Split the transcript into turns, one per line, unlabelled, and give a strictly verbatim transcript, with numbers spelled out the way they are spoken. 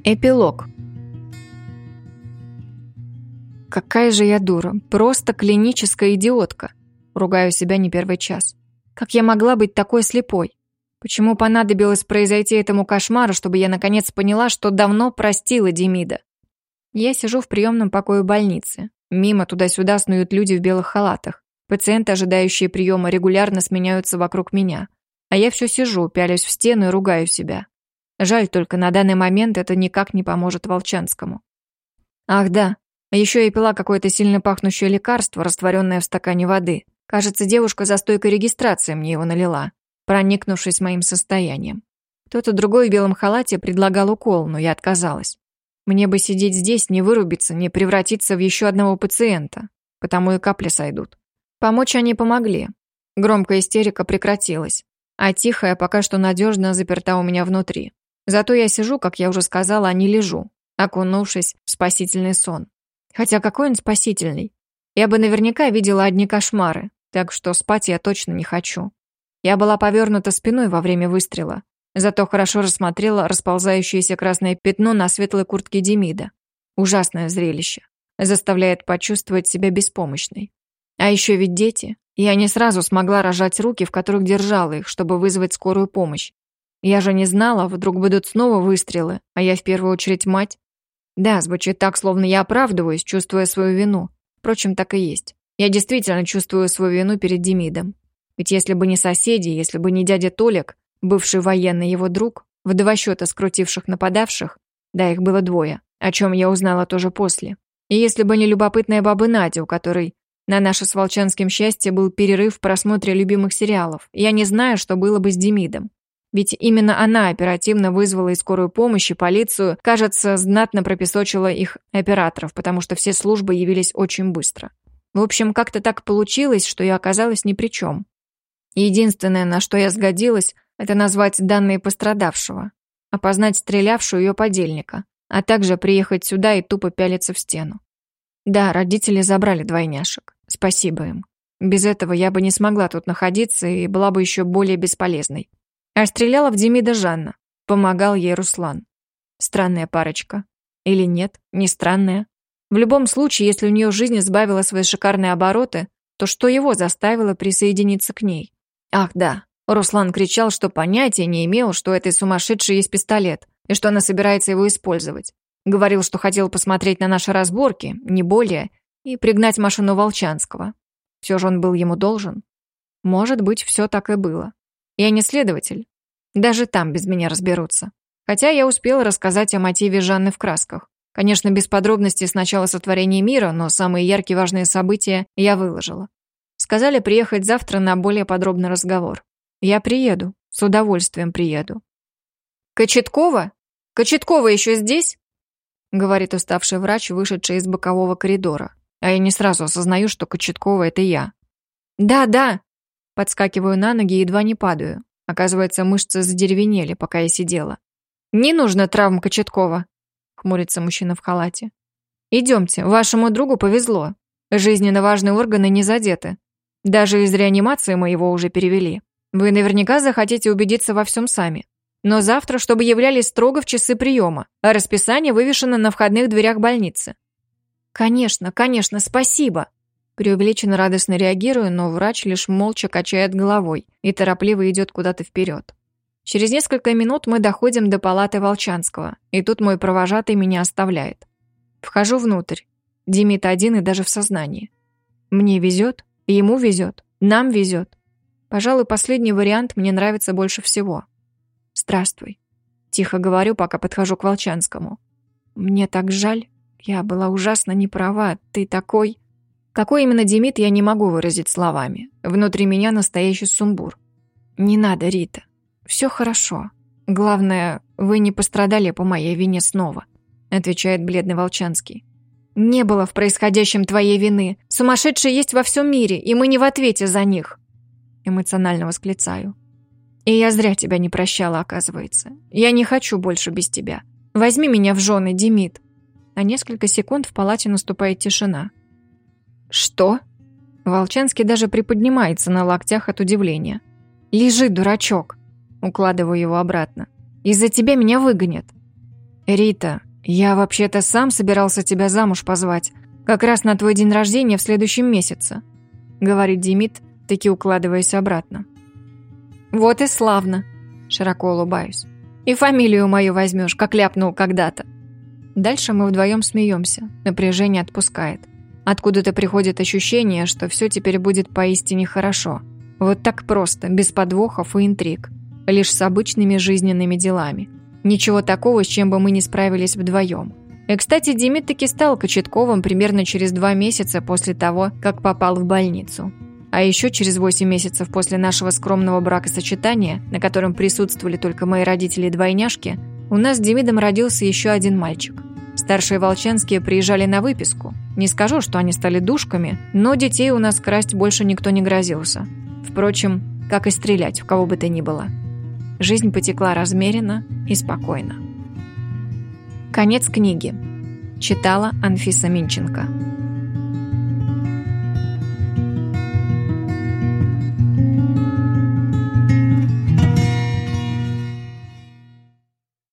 Эпилог. Какая же я дура, просто клиническая идиотка. Ругаю себя не первый час. Как я могла быть такой слепой? Почему понадобилось произойти этому кошмару, чтобы я наконец поняла, что давно простила Демида? Я сижу в приемном покое больницы. Мимо туда-сюда снуют люди в белых халатах. Пациенты, ожидающие приема, регулярно сменяются вокруг меня. А я все сижу, пялюсь в стену и ругаю себя. Жаль только, на данный момент это никак не поможет Волчанскому. Ах да, а еще я пила какое-то сильно пахнущее лекарство, растворенное в стакане воды. Кажется, девушка за стойкой регистрации мне его налила, проникнувшись моим состоянием. Кто-то другой в белом халате предлагал укол, но я отказалась. Мне бы сидеть здесь, не вырубиться, не превратиться в еще одного пациента, потому и капли сойдут. Помочь они помогли. Громкая истерика прекратилась, а тихая пока что надежно заперта у меня внутри. Зато я сижу, как я уже сказала, а не лежу, окунувшись в спасительный сон. Хотя какой он спасительный? Я бы наверняка видела одни кошмары, так что спать я точно не хочу. Я была повернута спиной во время выстрела, зато хорошо рассмотрела расползающееся красное пятно на светлой куртке Демида. Ужасное зрелище. Заставляет почувствовать себя беспомощной. А еще ведь дети. Я не сразу смогла разжать руки, в которых держала их, чтобы вызвать скорую помощь. Я же не знала, вдруг будут снова выстрелы, а я в первую очередь мать. Да, звучит так, словно я оправдываюсь, чувствуя свою вину. Впрочем, так и есть. Я действительно чувствую свою вину перед Демидом. Ведь если бы не соседи, если бы не дядя Толик, бывший военный его друг, в два счета скрутивших нападавших, да, их было двое, о чем я узнала тоже после. И если бы не любопытная баба Надя, у которой на наше с Волчанским счастье был перерыв в просмотре любимых сериалов, я не знаю, что было бы с Демидом. Ведь именно она оперативно вызвала и скорую помощь, и полицию, кажется, знатно пропесочила их операторов, потому что все службы явились очень быстро. В общем, как-то так получилось, что я оказалась ни при чем. Единственное, на что я сгодилась, это назвать данные пострадавшего, опознать стрелявшую ее подельника, а также приехать сюда и тупо пялиться в стену. Да, родители забрали двойняшек. Спасибо им. Без этого я бы не смогла тут находиться и была бы еще более бесполезной. А стреляла в Демида Жанна. Помогал ей Руслан. Странная парочка. Или нет, не странная. В любом случае, если у нее жизнь сбавила свои шикарные обороты, то что его заставило присоединиться к ней? Ах да, Руслан кричал, что понятия не имел, что у этой сумасшедшей есть пистолет, и что она собирается его использовать. Говорил, что хотел посмотреть на наши разборки, не более, и пригнать машину Волчанского. Все же он был ему должен. Может быть, все так и было. Я не следователь. Даже там без меня разберутся. Хотя я успела рассказать о мотиве Жанны в красках. Конечно, без подробностей с начала сотворения мира, но самые яркие важные события я выложила. Сказали приехать завтра на более подробный разговор. Я приеду, с удовольствием приеду. «Кочеткова? Кочеткова еще здесь?» Говорит уставший врач, вышедший из бокового коридора. А я не сразу осознаю, что Кочеткова — это я. «Да, да!» Подскакиваю на ноги и едва не падаю. Оказывается, мышцы задеревенели, пока я сидела. «Не нужно травм Кочеткова», — хмурится мужчина в халате. «Идемте, вашему другу повезло. Жизненно важные органы не задеты. Даже из реанимации мы его уже перевели. Вы наверняка захотите убедиться во всем сами. Но завтра, чтобы являлись строго в часы приема, а расписание вывешено на входных дверях больницы». «Конечно, конечно, спасибо!» Преувеличенно радостно реагирую, но врач лишь молча качает головой и торопливо идет куда-то вперед. Через несколько минут мы доходим до палаты Волчанского, и тут мой провожатый меня оставляет. Вхожу внутрь. Демид один и даже в сознании. Мне везет, ему везет, нам везет. Пожалуй, последний вариант мне нравится больше всего. «Здравствуй», — тихо говорю, пока подхожу к Волчанскому. «Мне так жаль. Я была ужасно не права. Ты такой...» Какой именно Демид, я не могу выразить словами. Внутри меня настоящий сумбур. «Не надо, Рита. Все хорошо. Главное, вы не пострадали по моей вине снова», — отвечает бледный Волчанский. «Не было в происходящем твоей вины. Сумасшедшие есть во всем мире, и мы не в ответе за них», — эмоционально восклицаю. «И я зря тебя не прощала, оказывается. Я не хочу больше без тебя. Возьми меня в жены, Демид». На несколько секунд в палате наступает тишина. «Что?» Волчанский даже приподнимается на локтях от удивления. «Лежи, дурачок!» Укладываю его обратно. «Из-за тебя меня выгонят!» «Рита, я вообще-то сам собирался тебя замуж позвать, как раз на твой день рождения в следующем месяце», говорит Демид, таки укладываясь обратно. «Вот и славно», широко улыбаюсь. «И фамилию мою возьмешь, как ляпнул когда-то». Дальше мы вдвоем смеемся, напряжение отпускает. Откуда-то приходит ощущение, что все теперь будет поистине хорошо. Вот так просто, без подвохов и интриг. Лишь с обычными жизненными делами. Ничего такого, с чем бы мы не справились вдвоем. И, кстати, Демид таки стал Кочетковым примерно через два месяца после того, как попал в больницу. А еще через восемь месяцев после нашего скромного бракосочетания, на котором присутствовали только мои родители-двойняшки, у нас с Демидом родился еще один мальчик. Старшие Волчанские приезжали на выписку. Не скажу, что они стали душками, но детей у нас красть больше никто не грозился. Впрочем, как и стрелять в кого бы то ни было. Жизнь потекла размеренно и спокойно. Конец книги. Читала Анфиса Минченко.